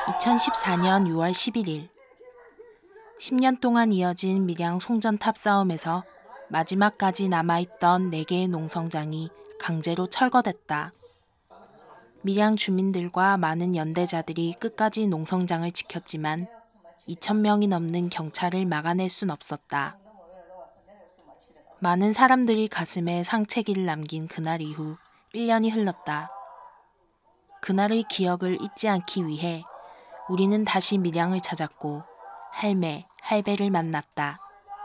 2014년 6월 11일 10년 동안 이어진 밀양 송전탑 싸움에서 마지막까지 남아있던 4개의 농성장이 강제로 철거됐다. 밀양 주민들과 많은 연대자들이 끝까지 농성장을 지켰지만 2,000명이 넘는 경찰을 막아낼 순 없었다. 많은 사람들이 가슴에 상체기를 남긴 그날 이후 1년이 흘렀다. 그날의 기억을 잊지 않기 위해 우리는 다시 밀양을 찾았고 할매, 할배를 만났다.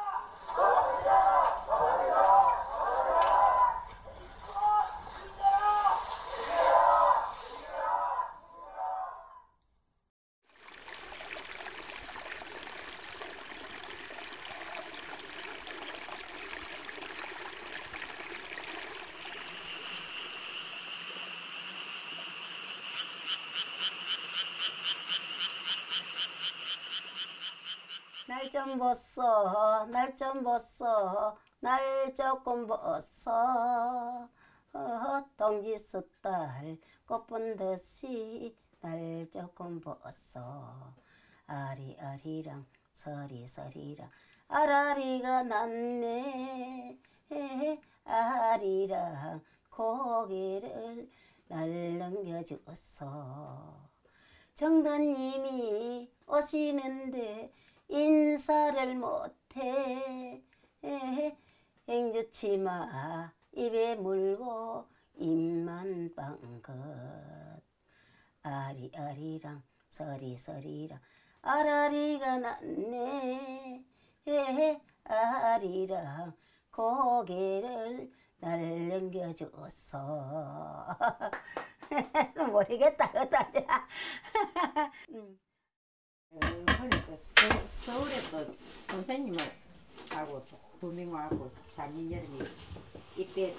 날 좀 벗어, 날 좀 벗어, 날 조금 벗어. 동지스 딸 꽃본 듯이 날 조금 벗어. 아리아리랑 서리서리랑 아라리가 났네. 아리랑 고개를 날 넘겨주었어. 정도님이 오시는데 인사를 못해. 앵주치마 입에 물고 입만 빵긋. 아리아리랑 서리서리랑 아라리가 났네. 아리랑 고개를 날 넘겨줬어. 모르겠다 그다자. 그러니까 서울에 또 선생님을 하고 부명하고 작년 여름에 이때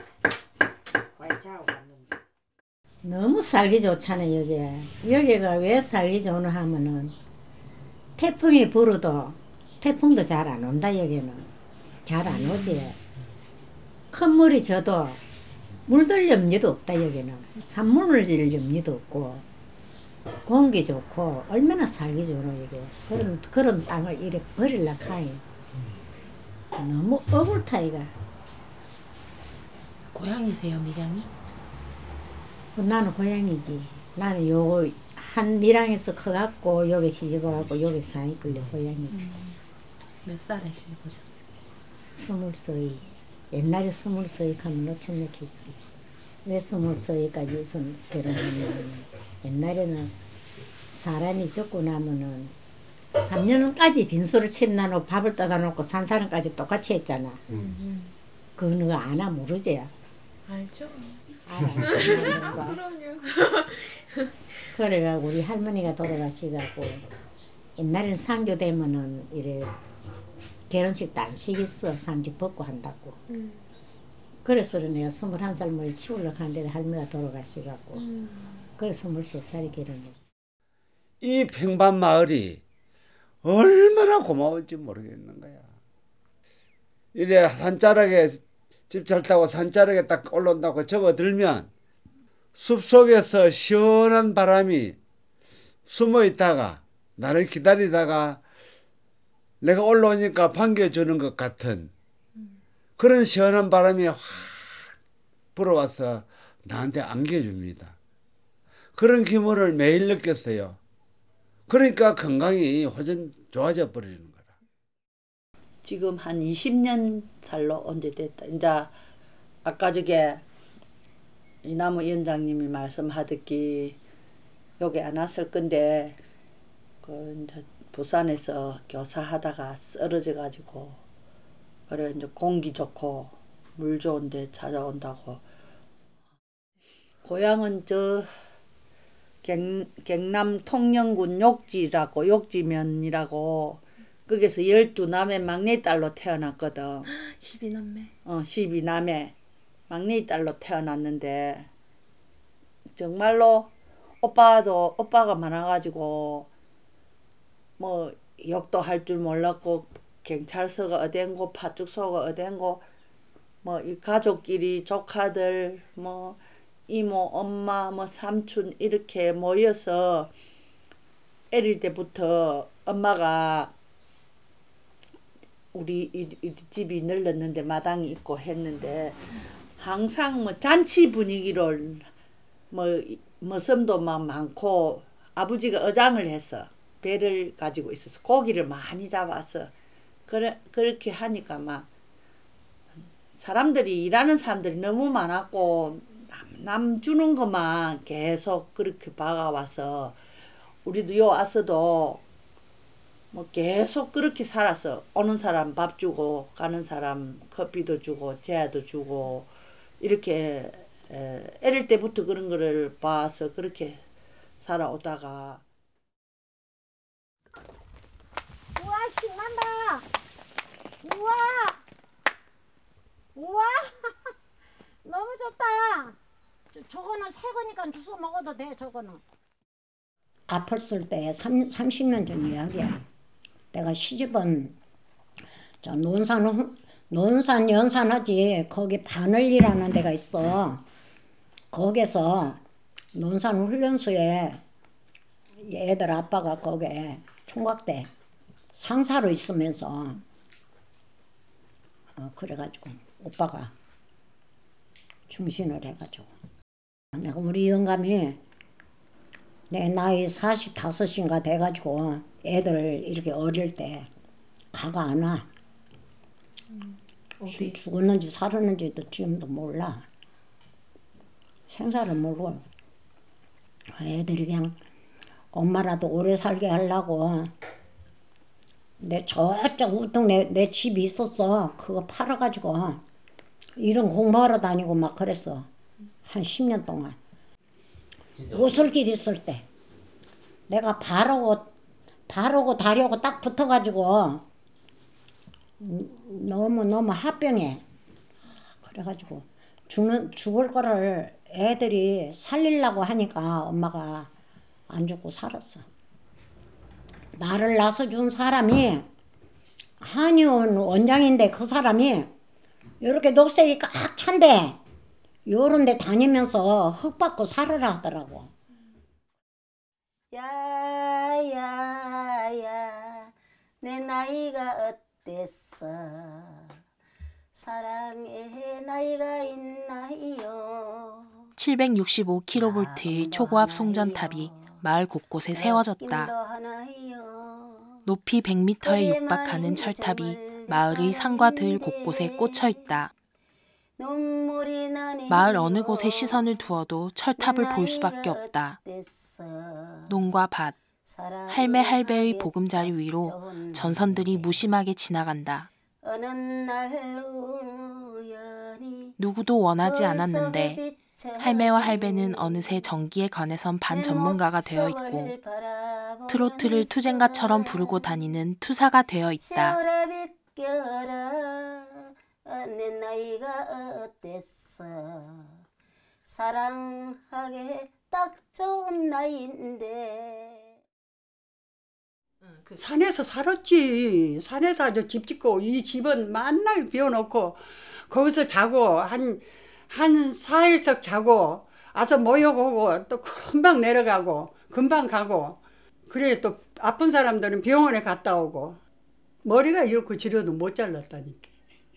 관찰하고 갔는데 너무 살기 좋잖아요. 여기가 왜 살기 좋나 하면은 태풍이 불어도 태풍도 잘 안 온다. 여기는 잘 안 오지. 큰 물이 져도 물들 염려도 없다. 여기는 산물을 질 염려도 없고 공기 좋고 얼마나 살기 좋노. 이게 그런 땅을 이래 버릴라 카이 너무 억울타. 이가 고향이세요, 밀양이? 나는 고향이지. 나는 요거 한 밀양에서 커갖고 여기 시집와갖고 여기 사니걸요. 고향이지. 몇 살에 시집 오셨어요? 20살. 옛날에 20살 하면 노천맥했지. 왜 20살까지 결혼했냐면 옛날에는 사람이 죽고 나면은 3년까지 빈소를 치러놓고 밥을 떠다 놓고 산 사람까지 똑같이 했잖아. 그거 아나 모르지? 알죠. 알아. 그럼요. 그래가 우리 할머니가 돌아가시갖고 옛날에는 상교되면은 이래 결혼식도 안 시켰어. 상주 벗고 한다고. 그래서 내가 21살 뭘 치우려고 하는데 할머니가 돌아가시갖고 그래서 23살에 결혼했어. 이 평반 마을이 얼마나 고마운지 모르겠는 거야. 이래 산자락에 집 잘 타고 산자락에 딱 올라온다고 접어들면 숲속에서 시원한 바람이 숨어 있다가 나를 기다리다가 내가 올라오니까 반겨주는 것 같은 그런 시원한 바람이 확 불어와서 나한테 안겨줍니다. 그런 기분을 매일 느꼈어요. 그러니까 건강이 호전 좋아져 버리는 거라. 지금 한 20년 살로 언제 됐다. 이제 아까 저게 이나무 위원장님이 말씀하듯이 여기 안 왔을 건데 그 이제 부산에서 교사하다가 쓰러져 가지고 그래 이제 공기 좋고 물 좋은데 찾아온다고. 고향은 저 경남 통영군 욕지라고 욕지면이라고 거기서 12남매 막내딸로 태어났거든. 12남매. 12남매 막내딸로 태어났는데 정말로 오빠가 많아가지고 뭐 욕도 할 줄 몰랐고 경찰서가 어딘고 파출소가 어딘고 뭐 이 가족끼리 조카들 뭐 이모 엄마 뭐 삼촌 이렇게 모여서 어릴 때부터 엄마가 우리 이 집이 널렸는데 마당이 있고 했는데 항상 뭐 잔치 분위기를 뭐 머슴도 막 많고 아버지가 어장을 해서 배를 가지고 있어서 고기를 많이 잡아서 그렇게 하니까 막 사람들이 일하는 사람들이 너무 많았고 남 주는 것만 계속 그렇게 박아와서 우리도 요 와서도 뭐 계속 그렇게 살았어. 오는 사람 밥 주고 가는 사람 커피도 주고 재도 주고 이렇게 어릴 때부터 그런 거를 봐서 그렇게 살아오다가 우와 신난다. 우와 우와 너무 좋다. 저거는 새 거니까 주워 먹어도 돼. 저거는 아팠을 때 30년 전 이야기야. 내가 시집은 저 논산 연산하지 거기 바늘리라는 데가 있어. 거기서 논산 훈련소에 애들 아빠가 거기에 총각대 상사로 있으면서 그래가지고 오빠가 중신을 해가지고 내가 우리 영감이 내 나이 45인가 돼가지고 애들 이렇게 어릴 때 가가 안 와. 죽었는지 살았는지도 지금도 몰라. 생사를 모르고 애들이 그냥 엄마라도 오래 살게 하려고 내 저쪽 우뚝 내 집이 있었어. 그거 팔아가지고 이런 공부하러 다니고 막 그랬어. 한 10년 동안. 오솔길 있을 때 내가 바르고 다리하고 딱 붙어가지고 너무 합병해. 그래가지고 죽을 거를 애들이 살리려고 하니까 엄마가 안 죽고 살았어. 나를 낳아준 사람이 한의원 원장인데 그 사람이 이렇게 녹색이 꽉 찬데 요런 데 다니면서 흙 받고 살으라 하더라고. 야야야 내 나이가 어땠어 사랑의 나이가 있나요 765kV의 초고압 송전탑이 마을 곳곳에 세워졌다. 높이 100m에 육박하는 철탑이 마을의 산과 들 곳곳에 꽂혀 있다. 마을 어느 곳에 시선을 두어도 철탑을 볼 수밖에 없다. 농과 밭, 할매 할배의 보금자리 위로 전선들이 무심하게 지나간다. 누구도 원하지 않았는데 할매와 할배는 어느새 전기에 관해선 반전문가가 되어 있고 트로트를 투쟁가처럼 부르고 다니는 투사가 되어 있다. 내 나이가 어땠어 사랑하게 딱 좋은 나이인데 산에서 살았지. 산에서 아주 집 짓고 이 집은 만날 비워놓고 거기서 자고 한 4일씩 자고 와서 모여보고 또 금방 내려가고 금방 가고 그래 또 아픈 사람들은 병원에 갔다 오고 머리가 이렇게 지려도 못 잘랐다니까.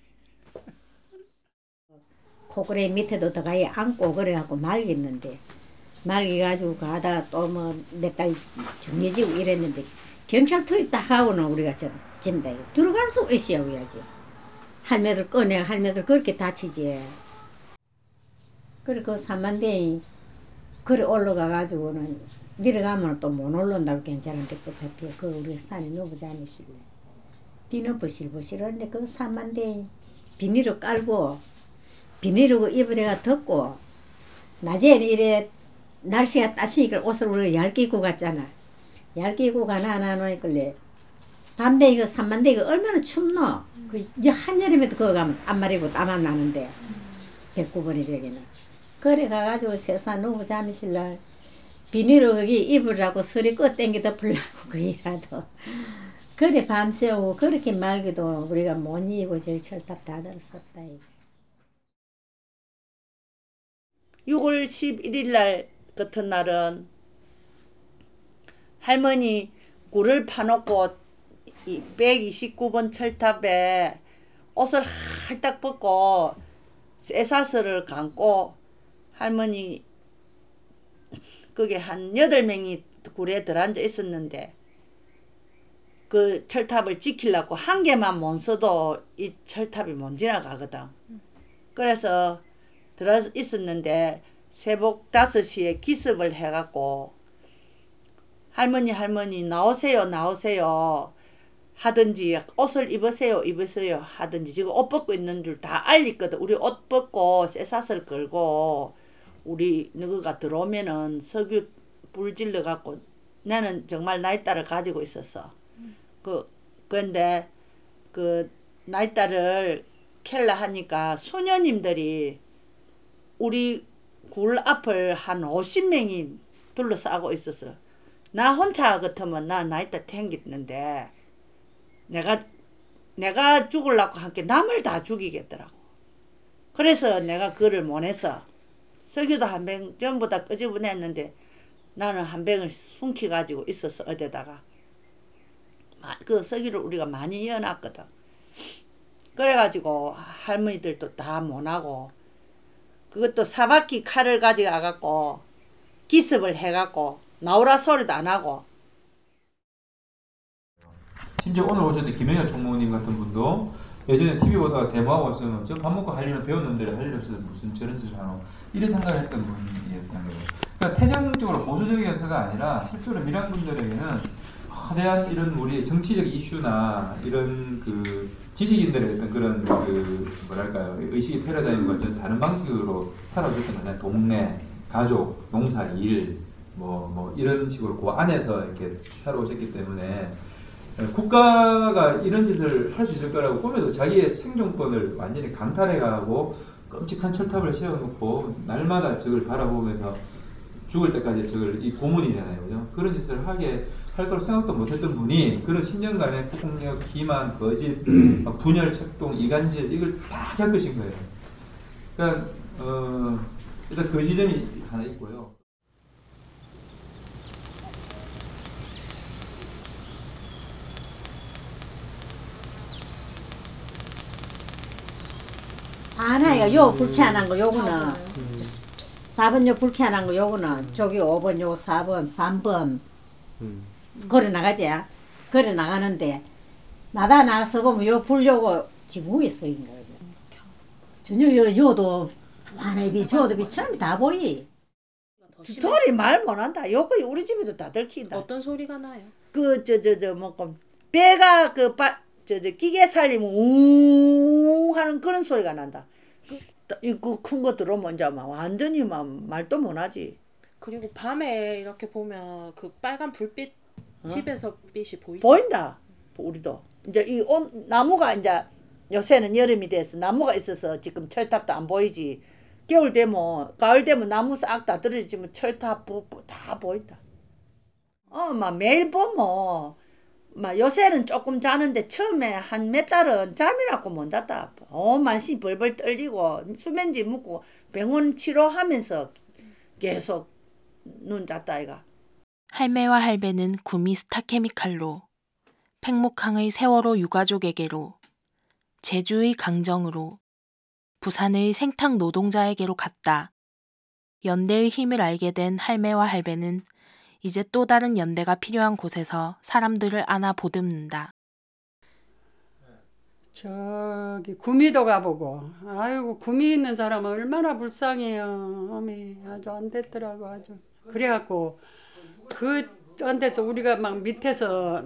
코그레 밑에도 들어가야 안고 그래갖고 말겠는데 말겨가지고 가다 또 뭐 몇 달 중해지고 이랬는데 경찰 투입 다 하고는 우리가 진다. 들어갈 수 있어야 해야지. 할매들 꺼내 할매들 그렇게 다치지. 그래 그 산만대에 그래 올라가가지고는 내려가면 또 못 올라온다고 괜찮은데 어차피 그 우리 산에 너무 않으실래. 비는 부실부실한데 그 산만대에 비닐을 깔고 비닐하고 이불에가 덮고 낮에 이래 날씨가 따시니까 옷을 우리가 얇게 입고 갔잖아. 얇게 입고 가나 안 하노니까 밤대 이거 산만대 이거 얼마나 춥노. 그 이제 한여름에도 그거 가면 땀 마리고 땀 안 나는데 109번이 저기는. 그래 가가지고 세상 너무 잠이 실날 비닐로 거기 이불하고 서리 끄 땡겨 덮으려고 거기라도. 그래 밤새우고 그렇게 말기도 우리가 못 이기고 저기 철탑 다 들었었다. 6월 11일 날 같은 날은 할머니 굴을 파놓고 이 129번 철탑에 옷을 할딱 벗고 쇠사슬을 감고 할머니 그게 한 8명이 굴에 들어앉아 있었는데 그 철탑을 지키려고 한 개만 못 써도 이 철탑이 못 지나가거든. 그래서 들어 있었는데 새벽 5시에 기습을 해갖고 할머니 나오세요 하든지 옷을 입으세요 하든지 지금 옷 벗고 있는 줄 다 알리거든. 우리 옷 벗고 쇠사슬 걸고 우리 너가 들어오면은 석유 불 질러 갖고 나는 정말 나이따를 가지고 있었어. 그런데 그 나이따를 캘라 하니까 소녀님들이 우리 굴 앞을 한 50명이 둘러싸고 있었어. 나 혼자 같으면 나 나이따 탱겼는데 내가 죽으려고 함께 남을 다 죽이겠더라고. 그래서 내가 그를 못 해서 석유도 한 병 전부 다 끄집어냈는데 나는 한 병을 숨기 가지고 있었어. 어디다가 그 석유를 우리가 많이 이어놨거든. 그래가지고 할머니들도 다 못하고 그것도 사바퀴 칼을 가져가갖고 기습을 해갖고 나오라 소리도 안 하고. 심지어 오늘 오셨던 김영현 총무님 같은 분도 예전에 TV 보다가 데모하고 있으면 저 밥 먹고 할 일은 배운 놈들이 할 일 없어서 무슨 저런 짓을 하노 이런 생각을 했던 분이었던 거예요. 그러니까 태생적으로 보수적이어서가 아니라 실제로 밀양분들에게는 거대한 이런 우리 정치적 이슈나 이런 그 지식인들의 어떤 그런 그 뭐랄까요 의식의 패러다임과 좀 다른 방식으로 살아오셨던 거잖아요. 동네, 가족, 농사, 일 뭐 이런 식으로 그 안에서 이렇게 살아오셨기 때문에 국가가 이런 짓을 할 수 있을 거라고 꿈에도 자기의 생존권을 완전히 강탈해가고 끔찍한 철탑을 세워놓고 날마다 저걸 바라보면서 죽을 때까지 저걸 이 고문이잖아요, 그죠? 그런 짓을 하게 할 거로 생각도 못했던 분이 그런 10년간의 폭력, 기만, 거짓, 분열, 책동, 이간질 이걸 다 겪으신 거예요. 그러니까 일단 그 지점이 하나 있고요. 하나요. 요 불쾌한 거 요거는 4번 요 불쾌한 거 요거는 저기 5번 요 4번 3번 걸어 나가지. 걸어 나가는데 나가서 보면 요 불 요거 지붕에 쓰인 거예요. 전혀 요도 화내비 저도 처음에 다 보이. 소리 말 못한다. 요거 우리 집에도 다 들킨다. 어떤 소리가 나요? 뭐 배가 기계 살리면 웅 하는 그런 소리가 난다. 그 큰 거 들어오면 이제 막 완전히 막 말도 못하지. 그리고 밤에 이렇게 보면 그 빨간 불빛 집에서 빛이 보이죠? 보인다. 우리도 이제 이 나무가 이제 요새는 여름이 돼서 나무가 있어서 지금 철탑도 안 보이지. 겨울 되면 가을 되면 나무 싹 다 떨어지면 철탑 다 보인다. 막 매일 보면 막 요새는 조금 자는데 처음에 한 몇 달은 잠이라고 못 잤다. 만신 벌벌 떨리고 수면제 묻고 병원 치료하면서 계속 눈 잤다 이가. 할매와 할배는 구미 스타케미칼로, 팽목항의 세월호 유가족에게로, 제주의 강정으로, 부산의 생탁 노동자에게로 갔다. 연대의 힘을 알게 된 할매와 할배는 이제 또 다른 연대가 필요한 곳에서 사람들을 안아 보듬는다. 저기 구미도 가보고 아이고 구미 있는 사람은 얼마나 불쌍해요. 어미 아주 안 됐더라고 아주. 그래갖고 안 돼서 우리가 막 밑에서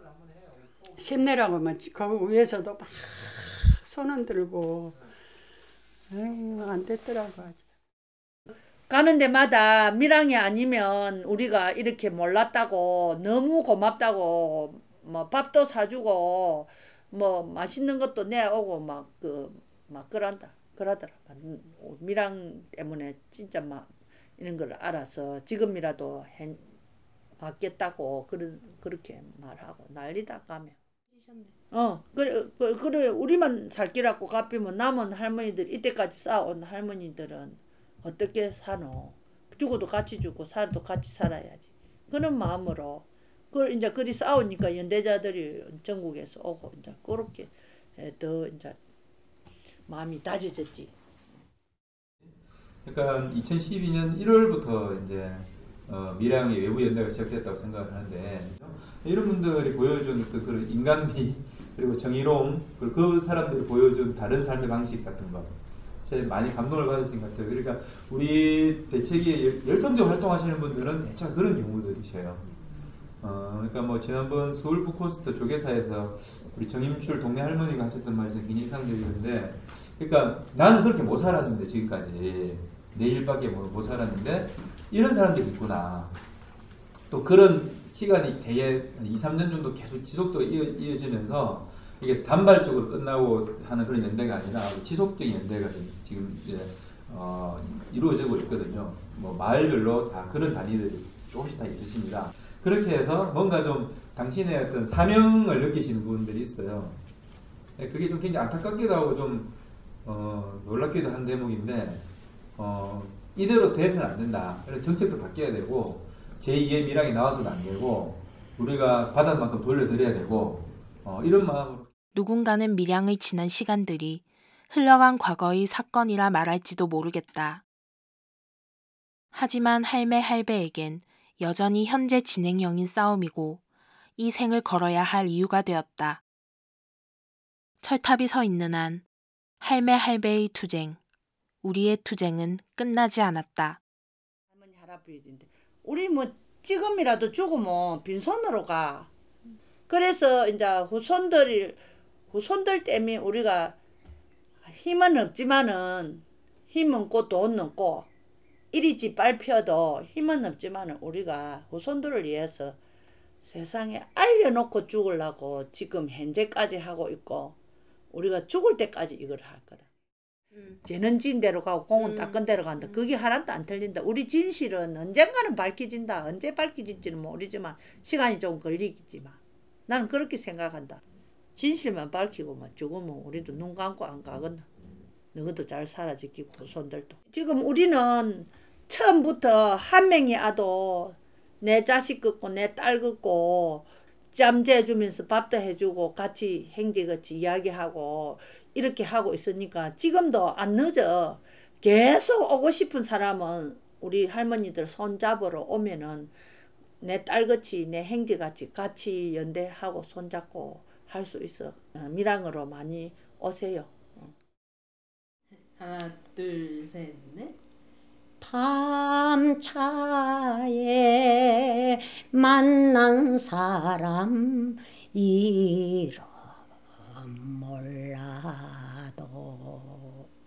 힘내라고 막 거기 위에서도 막 손 흔들고 에이 안 됐더라고 아주. 가는 데마다 밀양이 아니면 우리가 이렇게 몰랐다고 너무 고맙다고 뭐 밥도 사주고 뭐 맛있는 것도 내오고 막 그러더라. 밀양 때문에 진짜 막 이런 걸 알아서 지금이라도 받겠다고 그렇게 말하고 난리다 가면. 그래 우리만 살 길하고 갚이면 남은 할머니들 이때까지 쌓아온 할머니들은 어떻게 사노? 죽어도 같이 죽고 살아도 같이 살아야지. 그런 마음으로 그 이제 그리 싸우니까 연대자들이 전국에서 오고 이제 그렇게 더 이제 마음이 다져졌지. 그러니까 2012년 1월부터 이제 밀양의 외부 연대가 시작됐다고 생각을 하는데 이런 분들이 보여준 그런 인간미 그리고 정의로움 그리고 그 사람들이 보여준 다른 삶의 방식 같은 거 많이 감동을 받으신 것 같아요. 그러니까 우리 대책에 열성적으로 활동하시는 분들은 대체가 그런 경우들이셔요. 그러니까 뭐 지난번 서울 푸코스트 조계사에서 우리 정임출 동네 할머니가 하셨던 말이 굉장히 인상적이었는데, 그러니까 나는 그렇게 못 살았는데 지금까지 내 일밖에 못 살았는데 이런 사람들이 있구나. 또 그런 시간이 대개 2, 3년 정도 계속 지속도 이어지면서 이게 단발적으로 끝나고 하는 그런 연대가 아니라 지속적인 연대가 지금 이제 이루어지고 있거든요. 뭐 마을별로 다 그런 단위들이 조금씩 다 있으십니다. 그렇게 해서 뭔가 좀 당신의 어떤 사명을 느끼시는 부분들이 있어요. 그게 좀 굉장히 안타깝기도 하고 좀 놀랍기도 한 대목인데 이대로 돼서는 안 된다. 그래서 정책도 바뀌어야 되고 제2의 밀양이 나와서도 안 되고 우리가 받은 만큼 돌려드려야 되고 이런 마음으로 누군가는 밀양의 지난 시간들이 흘러간 과거의 사건이라 말할지도 모르겠다. 하지만 할매 할배에겐 여전히 현재 진행형인 싸움이고 이 생을 걸어야 할 이유가 되었다. 철탑이 서 있는 한 할매 할배의 투쟁, 우리의 투쟁은 끝나지 않았다. 할머니 할아버지인데 우리 뭐 지금이라도 죽으면 빈손으로 가. 그래서 이제 후손들 때문에 우리가 힘은 없지만은 힘 없고 돈 없고 이리 짓밟 펴도 힘은 없지만은 우리가 후손들을 위해서 세상에 알려놓고 죽으려고 지금 현재까지 하고 있고 우리가 죽을 때까지 이걸 할 거다. 죄는 지은 대로 가고 공은 닦은 대로 간다. 그게 하나도 안 틀린다. 우리 진실은 언젠가는 밝혀진다. 언제 밝혀질지는 모르지만 시간이 좀 걸리겠지만 나는 그렇게 생각한다. 진실만 밝히고만 죽으면 우리도 눈 감고 안 가겠나. 너희도 잘 살아지기고 후손들도. 지금 우리는 처음부터 한 명이 아도 내 자식 같고 내 딸 같고 짬재주면서 밥도 해주고 같이 행제같이 이야기하고 이렇게 하고 있으니까 지금도 안 늦어. 계속 오고 싶은 사람은 우리 할머니들 손잡으러 오면은 내 딸같이 내 행제같이 같이 연대하고 손잡고 할 수 있어. 밀양으로 많이 오세요. 하나, 둘, 셋, 넷. 밤차에 만난 사람 이름 몰라도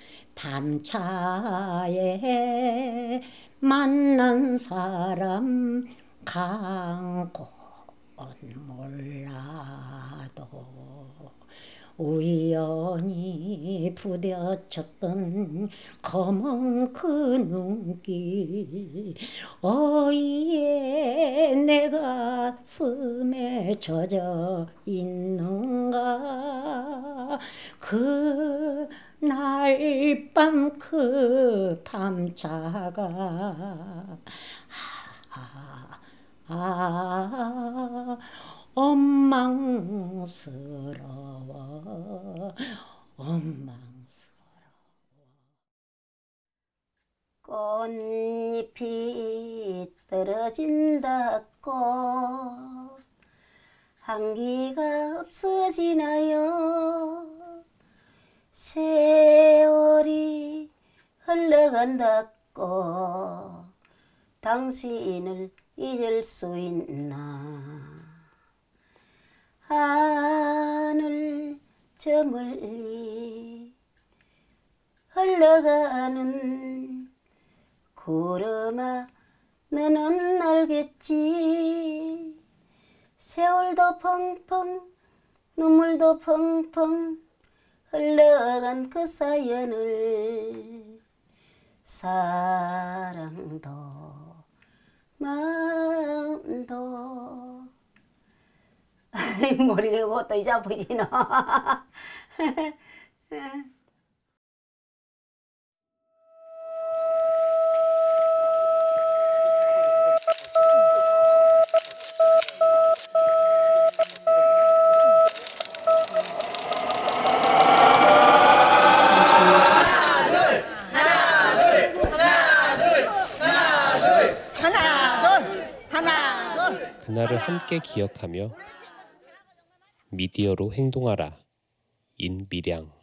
밤차에 만난 사람 강권 몰라도 우연히 부딪혔던 검은 그 눈길 어이에 내 가슴에 젖어 있는가 그날 밤 그 밤차가 원망스러워 꽃잎이 떨어진다고 향기가 없어지나요? 세월이 흘러간다고 당신을 잊을 수 있나? 하늘 저 멀리 흘러가는 구름아 너는 알겠지? 세월도 펑펑 눈물도 펑펑 흘러간 그 사연을 사랑도 마음도 모르겠고 또 이제 아프지노. 그날을 함께 기억하며 미디어로 행동하라. 인미량.